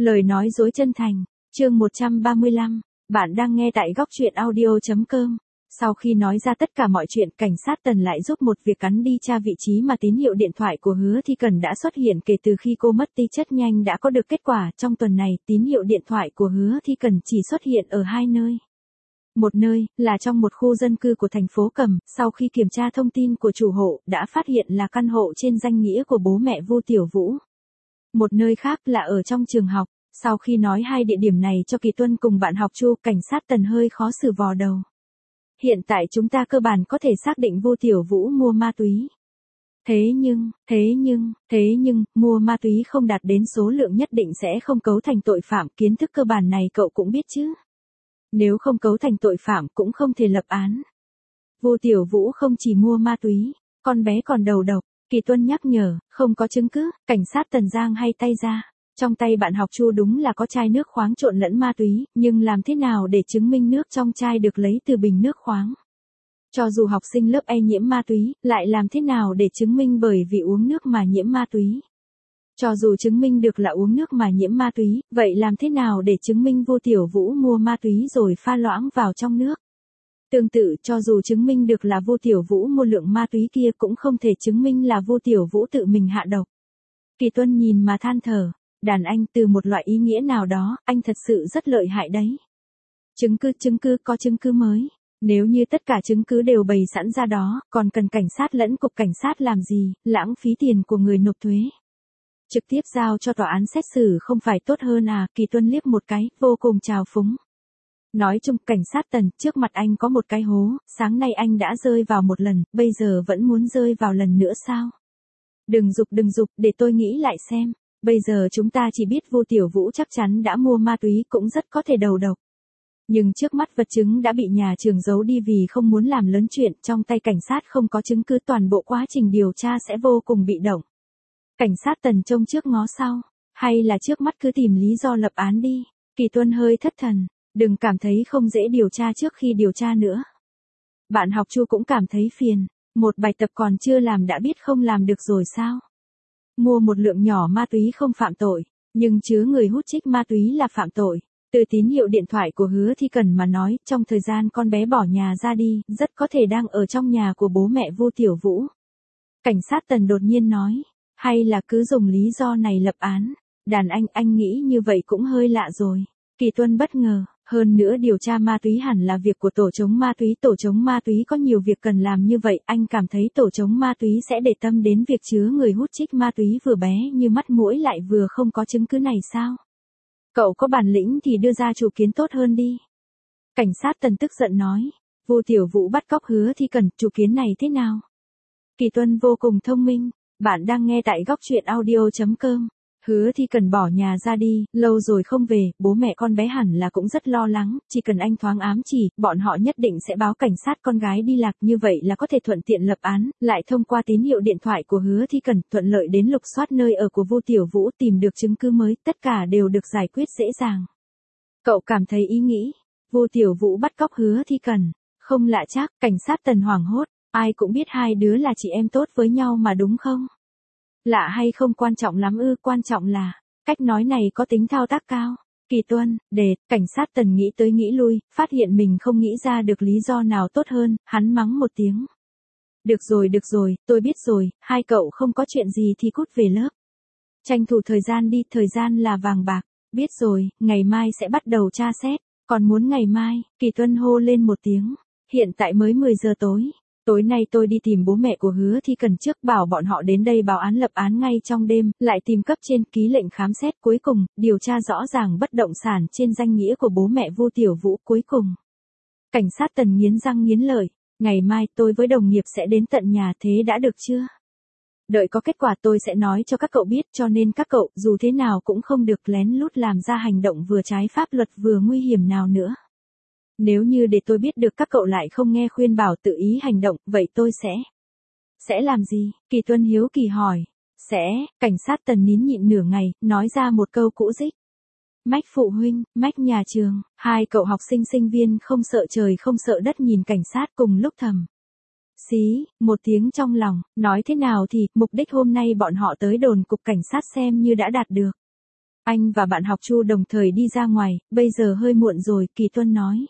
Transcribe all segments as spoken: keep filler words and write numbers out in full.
Lời nói dối chân thành, chương một trăm ba mươi lăm, bạn đang nghe tại góc truyện audio.com. Sau khi nói ra tất cả mọi chuyện, cảnh sát Tần lại giúp một việc cắn đi tra vị trí mà tín hiệu điện thoại của Hứa Thi Cần đã xuất hiện kể từ khi cô mất tí chất nhanh đã có được kết quả. Trong tuần này, tín hiệu điện thoại của Hứa Thi Cần chỉ xuất hiện ở hai nơi. Một nơi, là trong một khu dân cư của thành phố Cẩm, sau khi kiểm tra thông tin của chủ hộ, đã phát hiện là căn hộ trên danh nghĩa của bố mẹ Vu Tiểu Vũ. Một nơi khác là ở trong trường học. Sau khi nói hai địa điểm này cho Kỳ Tuân cùng bạn học Chu, cảnh sát Tần hơi khó xử vò đầu. Hiện tại chúng ta cơ bản có thể xác định Vu Tiểu Vũ mua ma túy. Thế nhưng, thế nhưng, thế nhưng, mua ma túy không đạt đến số lượng nhất định sẽ không cấu thành tội phạm, kiến thức cơ bản này cậu cũng biết chứ. Nếu không cấu thành tội phạm cũng không thể lập án. Vu Tiểu Vũ không chỉ mua ma túy, con bé còn đầu độc. Kỳ Tuân nhắc nhở, không có chứng cứ, cảnh sát Tần giang hay tay ra. Trong tay bạn học Chu đúng là có chai nước khoáng trộn lẫn ma túy, nhưng làm thế nào để chứng minh nước trong chai được lấy từ bình nước khoáng? Cho dù học sinh lớp E nhiễm ma túy, lại làm thế nào để chứng minh bởi vì uống nước mà nhiễm ma túy? Cho dù chứng minh được là uống nước mà nhiễm ma túy, vậy làm thế nào để chứng minh Vu Tiểu Vũ mua ma túy rồi pha loãng vào trong nước? Tương tự, cho dù chứng minh được là Vu Tiểu Vũ mua lượng ma túy kia cũng không thể chứng minh là Vu Tiểu Vũ tự mình hạ độc. Kỳ Tuân nhìn mà than thở, đàn anh từ một loại ý nghĩa nào đó, anh thật sự rất lợi hại đấy. Chứng cứ, chứng cứ, có chứng cứ mới. Nếu như tất cả chứng cứ đều bày sẵn ra đó, còn cần cảnh sát lẫn cục cảnh sát làm gì, lãng phí tiền của người nộp thuế. Trực tiếp giao cho tòa án xét xử không phải tốt hơn à? Kỳ Tuân liếc một cái, vô cùng trào phúng. Nói chung, cảnh sát Tần, trước mặt anh có một cái hố, sáng nay anh đã rơi vào một lần, bây giờ vẫn muốn rơi vào lần nữa sao? Đừng dục đừng dục, để tôi nghĩ lại xem. Bây giờ chúng ta chỉ biết Vu Tiểu Vũ chắc chắn đã mua ma túy, cũng rất có thể đầu độc. Nhưng trước mắt vật chứng đã bị nhà trường giấu đi vì không muốn làm lớn chuyện, trong tay cảnh sát không có chứng cứ, toàn bộ quá trình điều tra sẽ vô cùng bị động. Cảnh sát Tần trông trước ngó sau, hay là trước mắt cứ tìm lý do lập án đi. Kỳ Tuân hơi thất thần, đừng cảm thấy không dễ điều tra trước khi điều tra nữa. Bạn học Chu cũng cảm thấy phiền, một bài tập còn chưa làm đã biết không làm được rồi sao? Mua một lượng nhỏ ma túy không phạm tội, nhưng chứa người hút chích ma túy là phạm tội. Từ tín hiệu điện thoại của Hứa Thi Cần mà nói, trong thời gian con bé bỏ nhà ra đi, rất có thể đang ở trong nhà của bố mẹ Vu Tiểu Vũ. Cảnh sát Tần đột nhiên nói, hay là cứ dùng lý do này lập án. Đàn anh, anh nghĩ như vậy cũng hơi lạ rồi. Kỳ Tuân bất ngờ, hơn nữa điều tra ma túy hẳn là việc của tổ chống ma túy. Tổ chống ma túy có nhiều việc cần làm như vậy, anh cảm thấy tổ chống ma túy sẽ để tâm đến việc chứa người hút chích ma túy vừa bé như mắt mũi lại vừa không có chứng cứ này sao? Cậu có bản lĩnh thì đưa ra chủ kiến tốt hơn đi. Cảnh sát Tần tức giận nói, Vu Tiểu Vũ bắt cóc Hứa Thi Cần, chủ kiến này thế nào? Kỳ Tuân vô cùng thông minh, bạn đang nghe tại góc truyện audio.com. Hứa Thi Cần bỏ nhà ra đi, lâu rồi không về, bố mẹ con bé hẳn là cũng rất lo lắng, chỉ cần anh thoáng ám chỉ, bọn họ nhất định sẽ báo cảnh sát con gái đi lạc, như vậy là có thể thuận tiện lập án, lại thông qua tín hiệu điện thoại của Hứa Thi Cần, thuận lợi đến lục soát nơi ở của Vu Tiểu Vũ, tìm được chứng cứ mới, tất cả đều được giải quyết dễ dàng. Cậu cảm thấy ý nghĩ, Vu Tiểu Vũ bắt cóc Hứa Thi Cần, không lạ chắc, cảnh sát Tần hoảng hốt, ai cũng biết hai đứa là chị em tốt với nhau mà đúng không? Lạ hay không quan trọng lắm ư, quan trọng là, cách nói này có tính thao tác cao. Kỳ Tuân, đệt, cảnh sát Tần nghĩ tới nghĩ lui, phát hiện mình không nghĩ ra được lý do nào tốt hơn, hắn mắng một tiếng. Được rồi được rồi, tôi biết rồi, hai cậu không có chuyện gì thì cút về lớp. Tranh thủ thời gian đi, thời gian là vàng bạc. Biết rồi, ngày mai sẽ bắt đầu tra xét. Còn muốn ngày mai, Kỳ Tuân hô lên một tiếng. Hiện tại mới mười giờ tối. Tối nay tôi đi tìm bố mẹ của Hứa Thi Cần trước, bảo bọn họ đến đây báo án lập án ngay trong đêm, lại tìm cấp trên ký lệnh khám xét, cuối cùng, điều tra rõ ràng bất động sản trên danh nghĩa của bố mẹ Vu Tiểu Vũ, cuối cùng. Cảnh sát Tần nghiến răng nghiến lợi, ngày mai tôi với đồng nghiệp sẽ đến tận nhà, thế đã được chưa? Đợi có kết quả tôi sẽ nói cho các cậu biết, cho nên các cậu, dù thế nào cũng không được lén lút làm ra hành động vừa trái pháp luật vừa nguy hiểm nào nữa. Nếu như để tôi biết được các cậu lại không nghe khuyên bảo tự ý hành động, vậy tôi sẽ... Sẽ làm gì? Kỳ Tuân hiếu kỳ hỏi. Sẽ, cảnh sát Tần nín nhịn nửa ngày, nói ra một câu cũ dích. Mách phụ huynh, mách nhà trường, hai cậu học sinh sinh viên không sợ trời không sợ đất nhìn cảnh sát cùng lúc thầm. Xí, một tiếng trong lòng, nói thế nào thì, mục đích hôm nay bọn họ tới đồn cục cảnh sát xem như đã đạt được. Anh và bạn học Chu đồng thời đi ra ngoài, bây giờ hơi muộn rồi, Kỳ Tuân nói.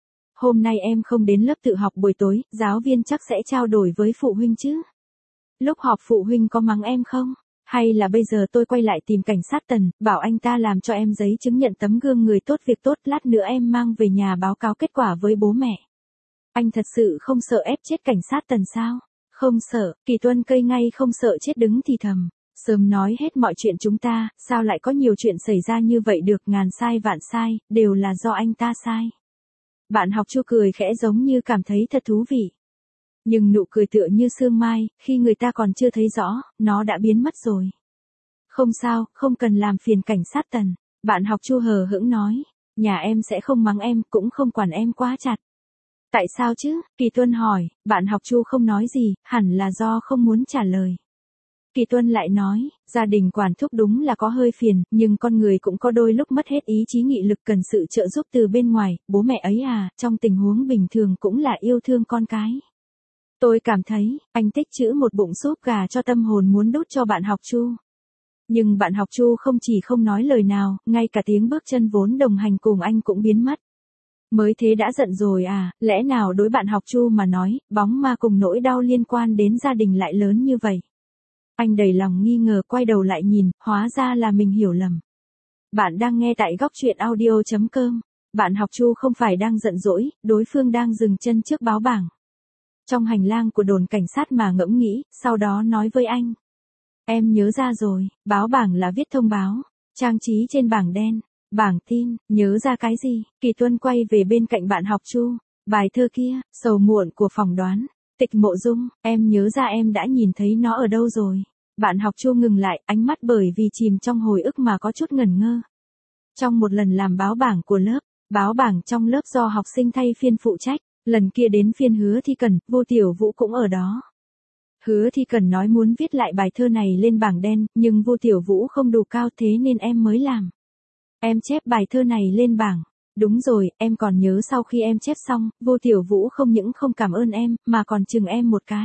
Hôm nay em không đến lớp tự học buổi tối, giáo viên chắc sẽ trao đổi với phụ huynh chứ. Lúc họp phụ huynh có mắng em không? Hay là bây giờ tôi quay lại tìm cảnh sát Tần, bảo anh ta làm cho em giấy chứng nhận tấm gương người tốt việc tốt, lát nữa em mang về nhà báo cáo kết quả với bố mẹ. Anh thật sự không sợ ép chết cảnh sát Tần sao? Không sợ, Kỳ Tuân cây ngay không sợ chết đứng thì thầm. Sớm nói hết mọi chuyện chúng ta, sao lại có nhiều chuyện xảy ra như vậy được, ngàn sai vạn sai, đều là do anh ta sai. Bạn học Chu cười khẽ giống như cảm thấy thật thú vị. Nhưng nụ cười tựa như sương mai, khi người ta còn chưa thấy rõ, nó đã biến mất rồi. Không sao, không cần làm phiền cảnh sát Tần. Bạn học Chu hờ hững nói, nhà em sẽ không mắng em, cũng không quản em quá chặt. Tại sao chứ? Kỳ Tuân hỏi, bạn học Chu không nói gì, hẳn là do không muốn trả lời. Kỳ Tuân lại nói, gia đình quản thúc đúng là có hơi phiền, nhưng con người cũng có đôi lúc mất hết ý chí nghị lực cần sự trợ giúp từ bên ngoài, bố mẹ ấy à, trong tình huống bình thường cũng là yêu thương con cái. Tôi cảm thấy, anh tích trữ một bụng súp gà cho tâm hồn muốn đút cho bạn học Chu. Nhưng bạn học Chu không chỉ không nói lời nào, ngay cả tiếng bước chân vốn đồng hành cùng anh cũng biến mất. Mới thế đã giận rồi à, lẽ nào đối bạn học Chu mà nói, bóng ma cùng nỗi đau liên quan đến gia đình lại lớn như vậy? Anh đầy lòng nghi ngờ quay đầu lại nhìn, hóa ra là mình hiểu lầm. Bạn đang nghe tại góc truyện audio chấm com. Bạn học Chu không phải đang giận dỗi, đối phương đang dừng chân trước báo bảng. Trong hành lang của đồn cảnh sát mà ngẫm nghĩ, sau đó nói với anh. Em nhớ ra rồi, báo bảng là viết thông báo, trang trí trên bảng đen, bảng tin, nhớ ra cái gì? Kỳ Tuân quay về bên cạnh bạn học Chu, bài thơ kia, sầu muộn của phỏng đoán, Tịch Mộ Dung, em nhớ ra em đã nhìn thấy nó ở đâu rồi? Bạn học Chu ngừng lại, ánh mắt bởi vì chìm trong hồi ức mà có chút ngẩn ngơ. Trong một lần làm báo bảng của lớp, báo bảng trong lớp do học sinh thay phiên phụ trách, lần kia đến phiên Hứa Thi Cần, Vô Tiểu Vũ cũng ở đó. Hứa Thi Cần nói muốn viết lại bài thơ này lên bảng đen, nhưng Vô Tiểu Vũ không đủ cao thế nên em mới làm. Em chép bài thơ này lên bảng. Đúng rồi, em còn nhớ sau khi em chép xong, Vô Tiểu Vũ không những không cảm ơn em, mà còn chừng em một cái.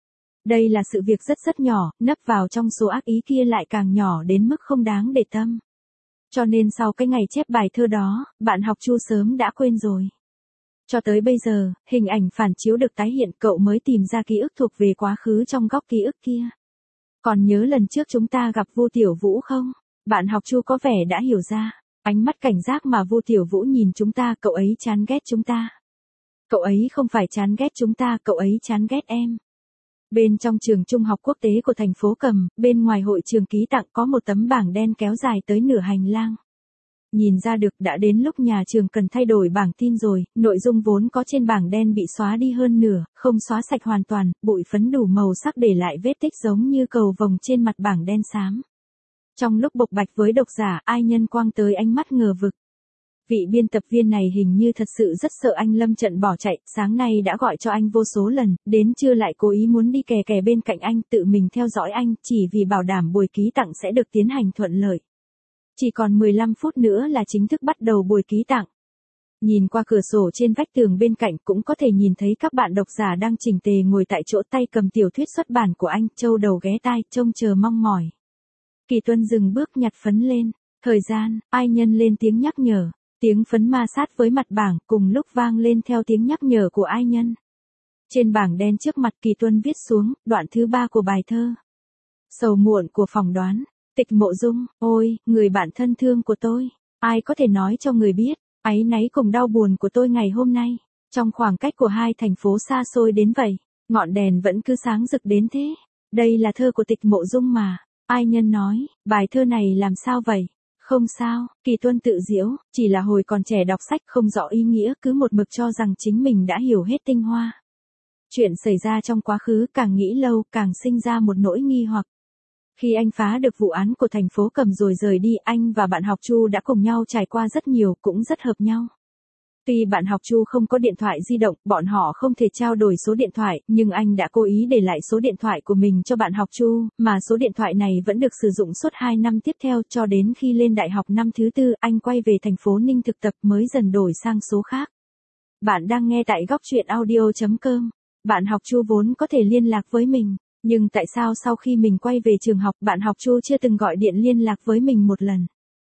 Đây là sự việc rất rất nhỏ, nấp vào trong số ác ý kia lại càng nhỏ đến mức không đáng để tâm. Cho nên sau cái ngày chép bài thơ đó, bạn học Chu sớm đã quên rồi. Cho tới bây giờ, hình ảnh phản chiếu được tái hiện, cậu mới tìm ra ký ức thuộc về quá khứ trong góc ký ức kia. Còn nhớ lần trước chúng ta gặp Vô Tiểu Vũ không? Bạn học Chu có vẻ đã hiểu ra. Ánh mắt cảnh giác mà Vô Tiểu Vũ nhìn chúng ta, cậu ấy chán ghét chúng ta. Cậu ấy không phải chán ghét chúng ta, cậu ấy chán ghét em. Bên trong trường trung học quốc tế của thành phố Cầm, bên ngoài hội trường ký tặng có một tấm bảng đen kéo dài tới nửa hành lang. Nhìn ra được đã đến lúc nhà trường cần thay đổi bảng tin rồi, nội dung vốn có trên bảng đen bị xóa đi hơn nửa, không xóa sạch hoàn toàn, bụi phấn đủ màu sắc để lại vết tích giống như cầu vồng trên mặt bảng đen xám. Trong lúc bộc bạch với độc giả, Ai Nhân quang tới ánh mắt ngờ vực. Vị biên tập viên này hình như thật sự rất sợ anh lâm trận bỏ chạy, sáng nay đã gọi cho anh vô số lần, đến trưa lại cố ý muốn đi kè kè bên cạnh anh, tự mình theo dõi anh, chỉ vì bảo đảm buổi ký tặng sẽ được tiến hành thuận lợi. Chỉ còn mười lăm phút nữa là chính thức bắt đầu buổi ký tặng. Nhìn qua cửa sổ trên vách tường bên cạnh cũng có thể nhìn thấy các bạn độc giả đang chỉnh tề ngồi tại chỗ, tay cầm tiểu thuyết xuất bản của anh, châu đầu ghé tai, trông chờ mong mỏi. Kỳ Tuân dừng bước nhặt phấn lên. Thời gian, Ai Nhân lên tiếng nhắc nhở. Tiếng phấn ma sát với mặt bảng cùng lúc vang lên theo tiếng nhắc nhở của Ai Nhân. Trên bảng đen trước mặt Kỳ Tuân viết xuống, đoạn thứ ba của bài thơ. Sầu muộn của phỏng đoán, Tịch Mộ Dung, ôi, người bạn thân thương của tôi. Ai có thể nói cho người biết, áy náy cùng đau buồn của tôi ngày hôm nay. Trong khoảng cách của hai thành phố xa xôi đến vậy, ngọn đèn vẫn cứ sáng rực đến thế. Đây là thơ của Tịch Mộ Dung mà. Ai Nhân nói, bài thơ này làm sao vậy? Không sao, Kỳ Tuân tự giễu, chỉ là hồi còn trẻ đọc sách không rõ ý nghĩa, cứ một mực cho rằng chính mình đã hiểu hết tinh hoa. Chuyện xảy ra trong quá khứ càng nghĩ lâu càng sinh ra một nỗi nghi hoặc. Khi anh phá được vụ án của thành phố Cầm rồi rời đi, anh và bạn học Chu đã cùng nhau trải qua rất nhiều, cũng rất hợp nhau. Tuy bạn học Chu không có điện thoại di động, bọn họ không thể trao đổi số điện thoại, nhưng anh đã cố ý để lại số điện thoại của mình cho bạn học Chu, mà số điện thoại này vẫn được sử dụng suốt hai năm tiếp theo, cho đến khi lên đại học năm thứ tư, anh quay về thành phố Ninh thực tập mới dần đổi sang số khác. Bạn đang nghe tại góc truyện audio chấm com. Bạn học Chu vốn có thể liên lạc với mình, nhưng tại sao sau khi mình quay về trường học, bạn học Chu chưa từng gọi điện liên lạc với mình một lần?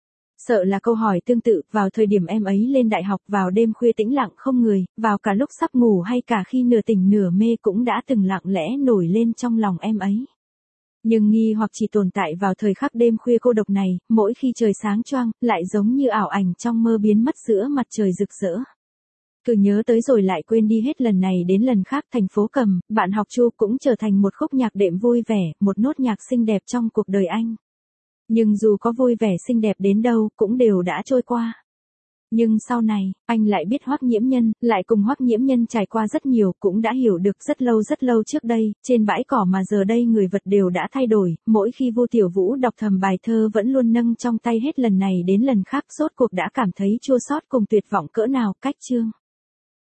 Sợ là câu hỏi tương tự, vào thời điểm em ấy lên đại học, vào đêm khuya tĩnh lặng không người, vào cả lúc sắp ngủ hay cả khi nửa tỉnh nửa mê cũng đã từng lặng lẽ nổi lên trong lòng em ấy. Nhưng nghi hoặc chỉ tồn tại vào thời khắc đêm khuya cô độc này, mỗi khi trời sáng choang, lại giống như ảo ảnh trong mơ biến mất giữa mặt trời rực rỡ. Cứ nhớ tới rồi lại quên đi hết lần này đến lần khác. Thành phố Cầm, bạn học Chu cũng trở thành một khúc nhạc đệm vui vẻ, một nốt nhạc xinh đẹp trong cuộc đời anh. Nhưng dù có vui vẻ xinh đẹp đến đâu, cũng đều đã trôi qua. Nhưng sau này, anh lại biết Hoắc Nhiễm Nhân, lại cùng Hoắc Nhiễm Nhân trải qua rất nhiều, cũng đã hiểu được rất lâu rất lâu trước đây, trên bãi cỏ mà giờ đây người vật đều đã thay đổi, mỗi khi Vu Tiểu Vũ đọc thầm bài thơ vẫn luôn nâng trong tay hết lần này đến lần khác, rốt cuộc đã cảm thấy chua xót cùng tuyệt vọng cỡ nào. Cách chương